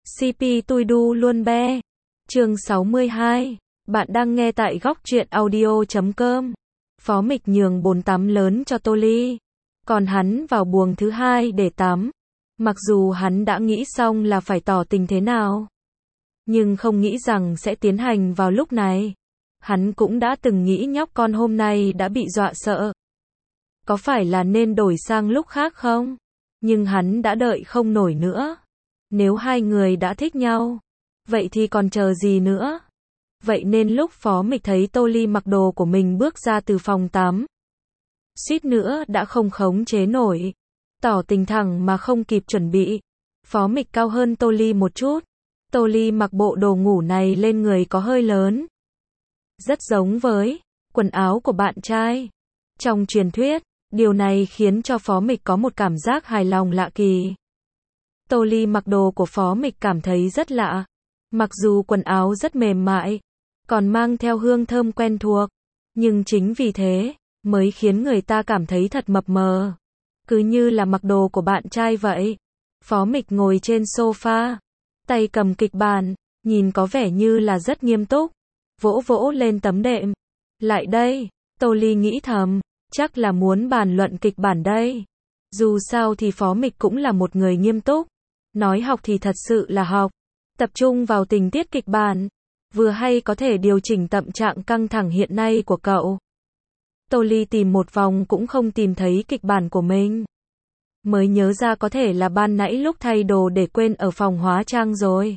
CP tui đu luôn be. Chương 62. Bạn đang nghe tại góc truyện audio.com. Phó Mịch nhường bồn tắm lớn cho Tô Ly, còn hắn vào buồng thứ hai để tắm. Mặc dù hắn đã nghĩ xong là phải tỏ tình thế nào, nhưng không nghĩ rằng sẽ tiến hành vào lúc này. Hắn cũng đã từng nghĩ nhóc con hôm nay đã bị dọa sợ. Có phải là nên đổi sang lúc khác không? Nhưng hắn đã đợi không nổi nữa. Nếu hai người đã thích nhau, vậy thì còn chờ gì nữa? Vậy nên lúc Phó Mịch thấy Tô Ly mặc đồ của mình bước ra từ phòng tắm, suýt nữa đã không khống chế nổi, tỏ tình thẳng mà không kịp chuẩn bị. Phó Mịch cao hơn Tô Ly một chút. Tô Ly mặc bộ đồ ngủ này lên người có hơi lớn, rất giống với quần áo của bạn trai trong truyền thuyết. Điều này khiến cho Phó Mịch có một cảm giác hài lòng lạ kỳ. Tô Ly mặc đồ của Phó Mịch cảm thấy rất lạ. Mặc dù quần áo rất mềm mại, còn mang theo hương thơm quen thuộc, nhưng chính vì thế mới khiến người ta cảm thấy thật mập mờ, cứ như là mặc đồ của bạn trai vậy. Phó Mịch ngồi trên sofa, tay cầm kịch bản, nhìn có vẻ như là rất nghiêm túc, vỗ vỗ lên tấm đệm. Lại đây, Tô Ly nghĩ thầm, chắc là muốn bàn luận kịch bản đây. Dù sao thì Phó Mịch cũng là một người nghiêm túc. Nói học thì thật sự là học, tập trung vào tình tiết kịch bản, vừa hay có thể điều chỉnh tâm trạng căng thẳng hiện nay của cậu. Tô Ly tìm một vòng cũng không tìm thấy kịch bản của mình. Mới nhớ ra có thể là ban nãy lúc thay đồ để quên ở phòng hóa trang rồi.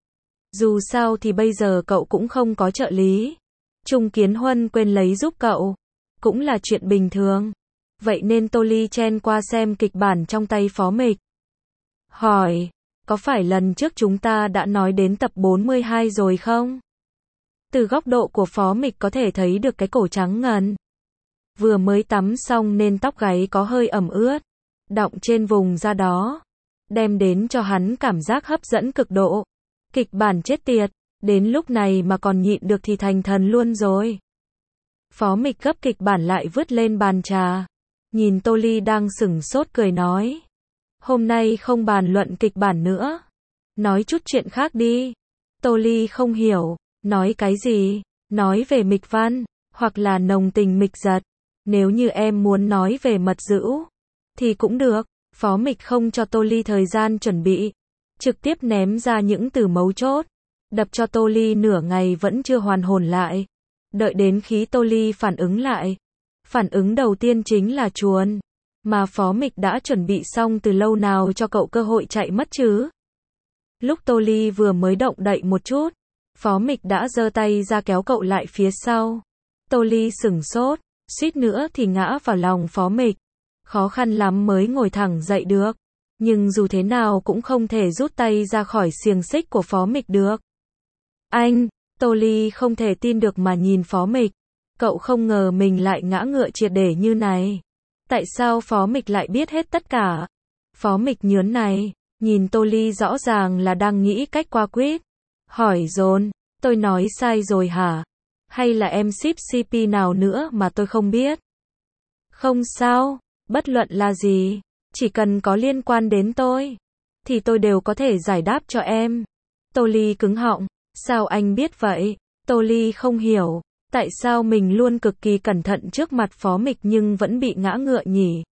Dù sao thì bây giờ cậu cũng không có trợ lý. Trung Kiến Huân quên lấy giúp cậu, cũng là chuyện bình thường. Vậy nên Tô Ly chen qua xem kịch bản trong tay Phó Mịch. Hỏi, có phải lần trước chúng ta đã nói đến tập 42 rồi không? Từ góc độ của Phó Mịch có thể thấy được cái cổ trắng ngần. Vừa mới tắm xong nên tóc gáy có hơi ẩm ướt, đọng trên vùng da đó, đem đến cho hắn cảm giác hấp dẫn cực độ. Kịch bản chết tiệt, đến lúc này mà còn nhịn được thì thành thần luôn rồi. Phó Mịch gấp kịch bản lại vứt lên bàn trà, nhìn Tô Ly đang sửng sốt cười nói. Hôm nay không bàn luận kịch bản nữa, nói chút chuyện khác đi. Tô Ly không hiểu, nói cái gì? Nói về Mịch Văn, hoặc là nồng tình Mịch Giật. Nếu như em muốn nói về mật dữ, thì cũng được. Phó Mịch không cho Tô Ly thời gian chuẩn bị, trực tiếp ném ra những từ mấu chốt, đập cho Tô Ly nửa ngày vẫn chưa hoàn hồn lại. Đợi đến khi Tô Ly phản ứng lại, phản ứng đầu tiên chính là chuồn, mà Phó Mịch đã chuẩn bị xong từ lâu nào cho cậu cơ hội chạy mất chứ. Lúc Tô Ly vừa mới động đậy một chút, Phó Mịch đã giơ tay ra kéo cậu lại phía sau. Tô Ly sửng sốt, suýt nữa thì ngã vào lòng Phó Mịch. Khó khăn lắm mới ngồi thẳng dậy được, nhưng dù thế nào cũng không thể rút tay ra khỏi xiềng xích của Phó Mịch được. Anh, Tô Ly không thể tin được mà nhìn Phó Mịch. Cậu không ngờ mình lại ngã ngựa triệt để như này. Tại sao Phó Mịch lại biết hết tất cả? Phó Mịch nhớn này, nhìn Tô Ly rõ ràng là đang nghĩ cách qua quýt. Hỏi dồn, tôi nói sai rồi hả? Hay là em ship CP nào nữa mà tôi không biết? Không sao, bất luận là gì, chỉ cần có liên quan đến tôi, thì tôi đều có thể giải đáp cho em. Tô Ly cứng họng, sao anh biết vậy? Tô Ly không hiểu, tại sao mình luôn cực kỳ cẩn thận trước mặt Phó Mịch nhưng vẫn bị ngã ngựa nhỉ?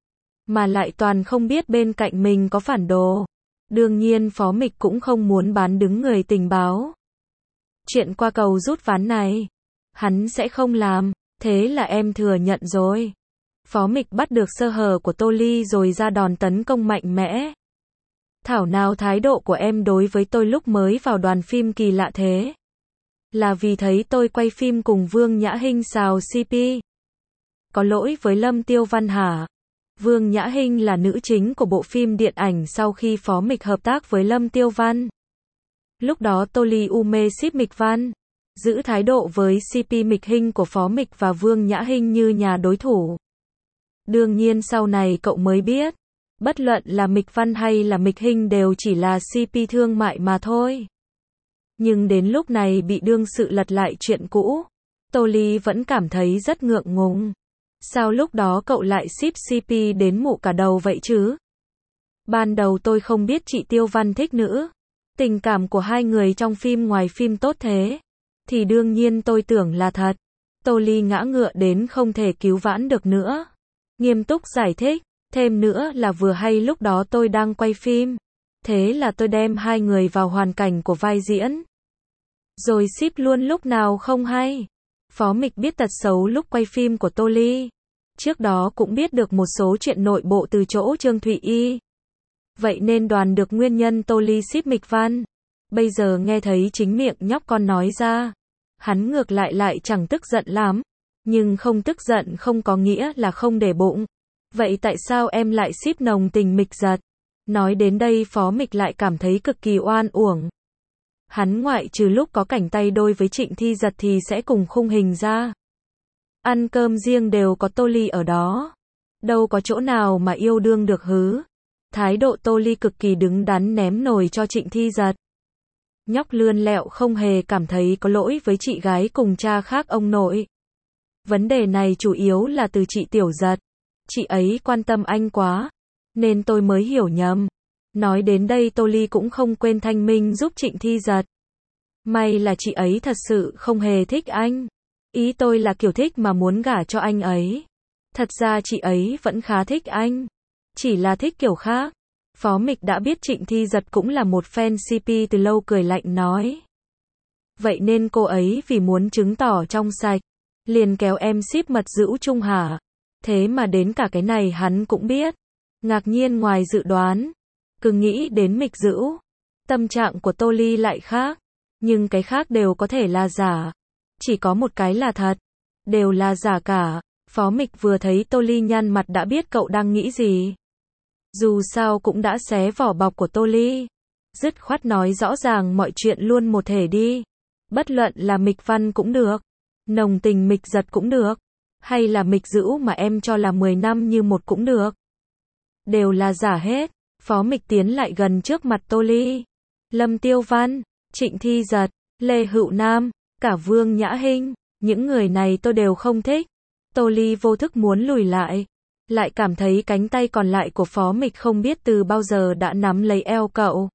Mà lại toàn không biết bên cạnh mình có phản đồ. Đương nhiên Phó Mịch cũng không muốn bán đứng người tình báo. Chuyện qua cầu rút ván này, hắn sẽ không làm, thế là em thừa nhận rồi. Phó Mịch bắt được sơ hở của Tô Ly rồi ra đòn tấn công mạnh mẽ. Thảo nào thái độ của em đối với tôi lúc mới vào đoàn phim kỳ lạ thế? Là vì thấy tôi quay phim cùng Vương Nhã Hinh xào CP? Có lỗi với Lâm Tiêu Văn hả? Vương Nhã Hinh là nữ chính của bộ phim điện ảnh sau khi Phó Mịch hợp tác với Lâm Tiêu Văn. Lúc đó Tô Ly mê ship Mịch Văn, giữ thái độ với CP Mịch Hinh của Phó Mịch và Vương Nhã Hinh như nhà đối thủ. Đương nhiên sau này cậu mới biết, bất luận là Mịch Văn hay là Mịch Hinh đều chỉ là CP thương mại mà thôi. Nhưng đến lúc này bị đương sự lật lại chuyện cũ, Tô Ly vẫn cảm thấy rất ngượng ngùng. Sao lúc đó cậu lại ship CP đến mụ cả đầu vậy chứ? Ban đầu tôi không biết chị Tiêu Văn thích nữ Tình cảm của hai người trong phim ngoài phim tốt thế. Thì đương nhiên tôi tưởng là thật. Tô Ly ngã ngựa đến không thể cứu vãn được nữa. Nghiêm túc giải thích. Thêm nữa là vừa hay lúc đó tôi đang quay phim. Thế là tôi đem hai người vào hoàn cảnh của vai diễn. Rồi ship luôn lúc nào không hay. Phó Mịch biết tật xấu lúc quay phim của Tô Ly. Trước đó cũng biết được một số chuyện nội bộ từ chỗ Trương Thụy Y. Vậy nên đoán được nguyên nhân Tô Ly ship Mịch Văn. Bây giờ nghe thấy chính miệng nhóc con nói ra. Hắn ngược lại chẳng tức giận lắm. Nhưng không tức giận không có nghĩa là không để bụng. Vậy tại sao em lại ship nồng tình Mịch Giật? Nói đến đây Phó Mịch lại cảm thấy cực kỳ oan uổng. Hắn ngoại trừ lúc có cảnh tay đôi với Trịnh Thi Giật thì sẽ cùng khung hình ra. Ăn cơm riêng đều có Tô Ly ở đó. Đâu có chỗ nào mà yêu đương được hứ. Thái độ Tô Ly cực kỳ đứng đắn ném nồi cho Trịnh Thi Giật. Nhóc lươn lẹo không hề cảm thấy có lỗi với chị gái cùng cha khác ông nội. Vấn đề này chủ yếu là từ chị Tiểu Giật. Chị ấy quan tâm anh quá. Nên tôi mới hiểu nhầm. Nói đến đây Tô Ly cũng không quên thanh minh giúp Trịnh Thi Giật. May là chị ấy thật sự không hề thích anh. Ý tôi là kiểu thích mà muốn gả cho anh ấy. Thật ra chị ấy vẫn khá thích anh. Chỉ là thích kiểu khác. Phó Mịch đã biết Trịnh Thi Giật cũng là một fan CP từ lâu cười lạnh nói. Vậy nên cô ấy vì muốn chứng tỏ trong sạch. Liền kéo em ship Mật Dữu chung hả? Thế mà đến cả cái này hắn cũng biết. Ngạc nhiên ngoài dự đoán. Cứ nghĩ đến Mịch Dữu. Tâm trạng của Tô Ly lại khác. Nhưng cái khác đều có thể là giả. Chỉ có một cái là thật. Đều là giả cả. Phó Mịch vừa thấy Tô Ly nhăn mặt đã biết cậu đang nghĩ gì. Dù sao cũng đã xé vỏ bọc của Tô Ly. Dứt khoát nói rõ ràng mọi chuyện luôn một thể đi. Bất luận là Mịch Văn cũng được. Nồng tình Mịch Giật cũng được. Hay là Mịch Dữu mà em cho là 10 năm như một cũng được. Đều là giả hết. Phó Mịch tiến lại gần trước mặt Tô Ly. Lâm Tiêu Văn, Trịnh Thi Giật, Lê Hữu Nam, cả Vương Nhã Hinh. Những người này tôi đều không thích. Tô Ly vô thức muốn lùi lại. Lại cảm thấy cánh tay còn lại của Phó Mịch không biết từ bao giờ đã nắm lấy eo cậu.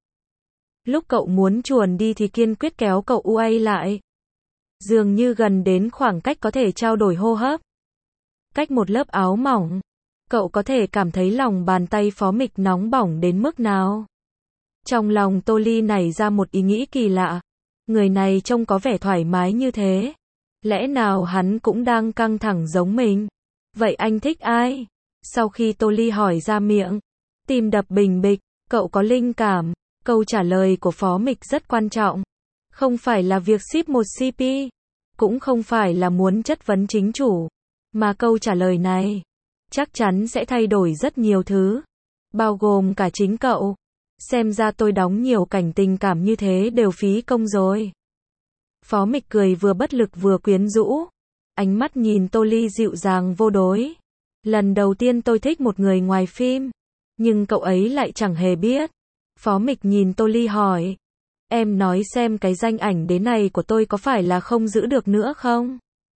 Lúc cậu muốn chuồn đi thì kiên quyết kéo cậu uay lại. Dường như gần đến khoảng cách có thể trao đổi hô hấp. Cách một lớp áo mỏng. Cậu có thể cảm thấy lòng bàn tay Phó Mịch nóng bỏng đến mức nào. Trong lòng Tô Ly nảy ra một ý nghĩ kỳ lạ. Người này trông có vẻ thoải mái như thế. Lẽ nào hắn cũng đang căng thẳng giống mình? Vậy anh thích ai? Sau khi Tô Ly hỏi ra miệng, tim đập bình bịch, cậu có linh cảm. Câu trả lời của Phó Mịch rất quan trọng. Không phải là việc ship một CP. Cũng không phải là muốn chất vấn chính chủ. Mà câu trả lời này chắc chắn sẽ thay đổi rất nhiều thứ. Bao gồm cả chính cậu. Xem ra tôi đóng nhiều cảnh tình cảm như thế đều phí công rồi. Phó Mịch cười vừa bất lực vừa quyến rũ. Ánh mắt nhìn Tô Ly dịu dàng vô đối. Lần đầu tiên tôi thích một người ngoài phim. Nhưng cậu ấy lại chẳng hề biết. Phó Mịch nhìn Tô Ly hỏi. Em nói xem cái danh ảnh đế này của tôi có phải là không giữ được nữa không?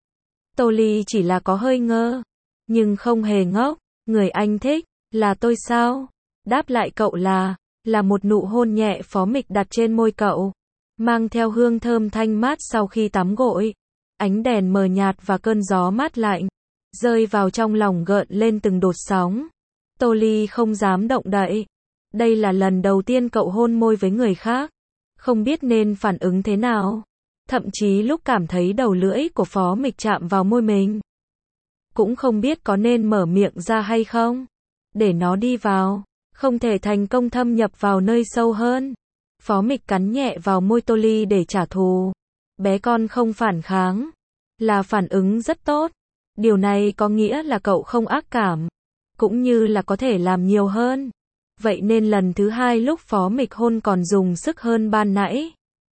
Tô Ly chỉ là có hơi ngơ. Nhưng không hề ngốc. Người anh thích, là tôi sao? Đáp lại cậu là một nụ hôn nhẹ Phó Mịch đặt trên môi cậu. Mang theo hương thơm thanh mát sau khi tắm gội. Ánh đèn mờ nhạt và cơn gió mát lạnh. Rơi vào trong lòng gợn lên từng đột sóng. Tô Ly không dám động đậy. Đây là lần đầu tiên cậu hôn môi với người khác. Không biết nên phản ứng thế nào. Thậm chí lúc cảm thấy đầu lưỡi của Phó Mịch chạm vào môi mình. Cũng không biết có nên mở miệng ra hay không. Để nó đi vào. Không thể thành công thâm nhập vào nơi sâu hơn. Phó Mịch cắn nhẹ vào môi Tô Ly để trả thù. Bé con không phản kháng. Là phản ứng rất tốt. Điều này có nghĩa là cậu không ác cảm. Cũng như là có thể làm nhiều hơn. Vậy nên lần thứ hai lúc Phó Mịch hôn còn dùng sức hơn ban nãy.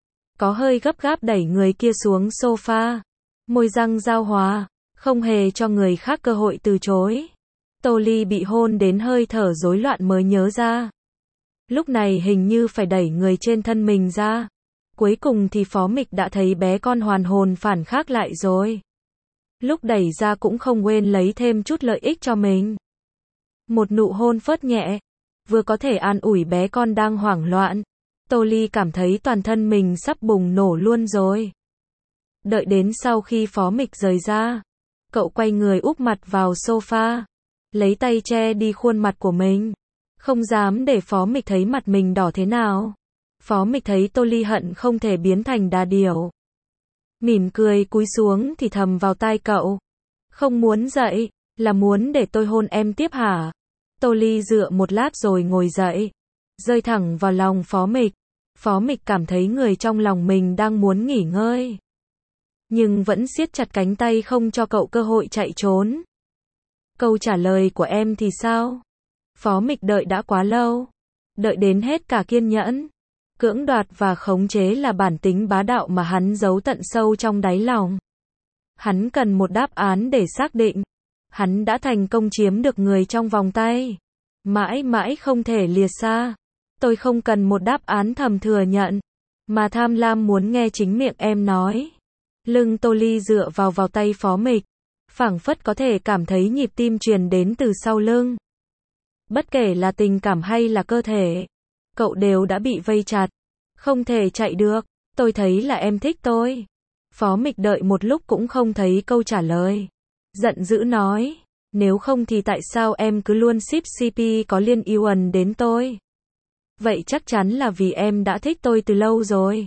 Có hơi gấp gáp đẩy người kia xuống sofa. Môi răng giao hòa. Không hề cho người khác cơ hội từ chối. Tô Ly bị hôn đến hơi thở rối loạn mới nhớ ra. Lúc này hình như phải đẩy người trên thân mình ra. Cuối cùng thì Phó Mịch đã thấy bé con hoàn hồn phản khác lại rồi. Lúc đẩy ra cũng không quên lấy thêm chút lợi ích cho mình. Một nụ hôn phớt nhẹ. Vừa có thể an ủi bé con đang hoảng loạn. Tô Ly cảm thấy toàn thân mình sắp bùng nổ luôn rồi. Đợi đến sau khi Phó Mịch rời ra, cậu quay người úp mặt vào sofa, lấy tay che đi khuôn mặt của mình, không dám để Phó Mịch thấy mặt mình đỏ thế nào. Phó Mịch thấy Tô Ly hận không thể biến thành đà điểu. Mỉm cười cúi xuống thì thầm vào tai cậu. Không muốn dậy, là muốn để tôi hôn em tiếp hả? Tô Ly dựa một lát rồi ngồi dậy, rơi thẳng vào lòng Phó Mịch. Phó Mịch cảm thấy người trong lòng mình đang muốn nghỉ ngơi, nhưng vẫn siết chặt cánh tay không cho cậu cơ hội chạy trốn. Câu trả lời của em thì sao? Phó Mịch đợi đã quá lâu, đợi đến hết cả kiên nhẫn. Cưỡng đoạt và khống chế là bản tính bá đạo mà hắn giấu tận sâu trong đáy lòng. Hắn cần một đáp án để xác định. Hắn đã thành công chiếm được người trong vòng tay, mãi mãi không thể lìa xa. Tôi không cần một đáp án thầm thừa nhận, mà tham lam muốn nghe chính miệng em nói. Lưng Tô Ly dựa vào tay Phó Mịch, phảng phất có thể cảm thấy nhịp tim truyền đến từ sau lưng. Bất kể là tình cảm hay là cơ thể, cậu đều đã bị vây chặt, không thể chạy được. Tôi thấy là em thích tôi. Phó Mịch đợi một lúc cũng không thấy câu trả lời, giận dữ nói, nếu không thì tại sao em cứ luôn ship CP có liên quan đến tôi? Vậy chắc chắn là vì em đã thích tôi từ lâu rồi.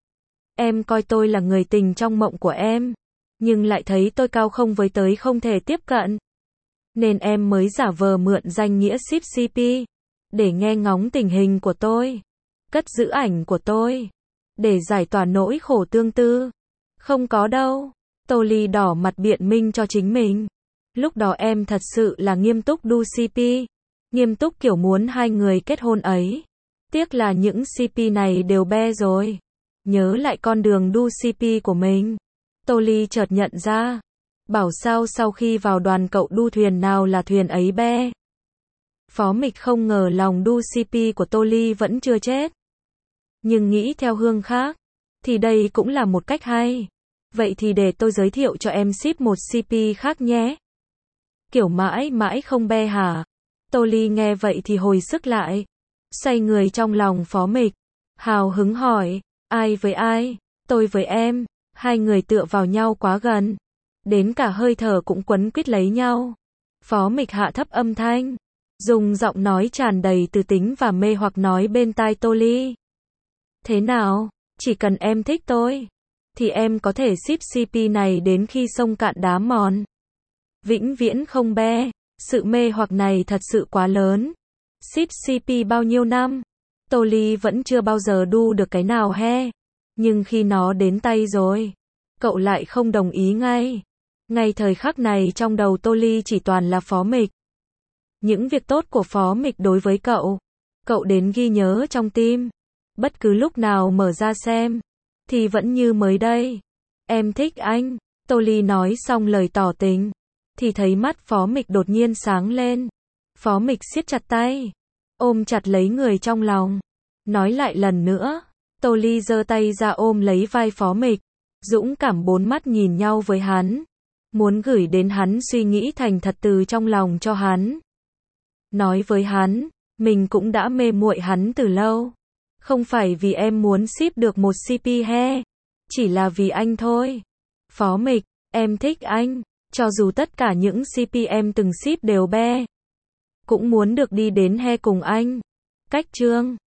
Em coi tôi là người tình trong mộng của em, nhưng lại thấy tôi cao không với tới không thể tiếp cận, nên em mới giả vờ mượn danh nghĩa ship CP, để nghe ngóng tình hình của tôi, cất giữ ảnh của tôi, để giải tỏa nỗi khổ tương tư. Không có đâu. Tô Ly đỏ mặt biện minh cho chính mình. Lúc đó em thật sự là nghiêm túc đu CP, nghiêm túc kiểu muốn hai người kết hôn ấy. Tiếc là những CP này đều be rồi. Nhớ lại con đường đu CP của mình, Tô Ly chợt nhận ra, bảo sao sau khi vào đoàn cậu đu thuyền nào là thuyền ấy be. Phó Mịch không ngờ lòng đu CP của Tô Ly vẫn chưa chết. Nhưng nghĩ theo hướng khác, thì đây cũng là một cách hay. Vậy thì để tôi giới thiệu cho em ship một CP khác nhé. Kiểu mãi mãi không be hả? Tô Ly nghe vậy thì hồi sức lại, xoay người trong lòng Phó Mịch, hào hứng hỏi, ai với ai? Tôi với em. Hai người tựa vào nhau quá gần, đến cả hơi thở cũng quấn quýt lấy nhau. Phó Mịch hạ thấp âm thanh, dùng giọng nói tràn đầy từ tính và mê hoặc nói bên tai Tô Ly. Thế nào, chỉ cần em thích tôi, thì em có thể ship CP này đến khi sông cạn đá mòn. Vĩnh viễn không be. Sự mê hoặc này thật sự quá lớn. Ship CP bao nhiêu năm, Tô Ly vẫn chưa bao giờ đu được cái nào he. Nhưng khi nó đến tay rồi, cậu lại không đồng ý ngay. Ngay thời khắc này trong đầu Tô Ly chỉ toàn là Phó Mịch. Những việc tốt của Phó Mịch đối với cậu, cậu đến ghi nhớ trong tim. Bất cứ lúc nào mở ra xem, thì vẫn như mới đây. Em thích anh. Tô Ly nói xong lời tỏ tình, thì thấy mắt Phó Mịch đột nhiên sáng lên. Phó Mịch siết chặt tay, ôm chặt lấy người trong lòng. Nói lại lần nữa. Tô Ly giơ tay ra ôm lấy vai Phó Mịch, dũng cảm bốn mắt nhìn nhau với hắn, muốn gửi đến hắn suy nghĩ thành thật từ trong lòng cho hắn. Nói với hắn, mình cũng đã mê muội hắn từ lâu. Không phải vì em muốn ship được một CP he, chỉ là vì anh thôi. Phó Mịch, em thích anh, cho dù tất cả những CP em từng ship đều be, cũng muốn được đi đến he cùng anh. Cách chương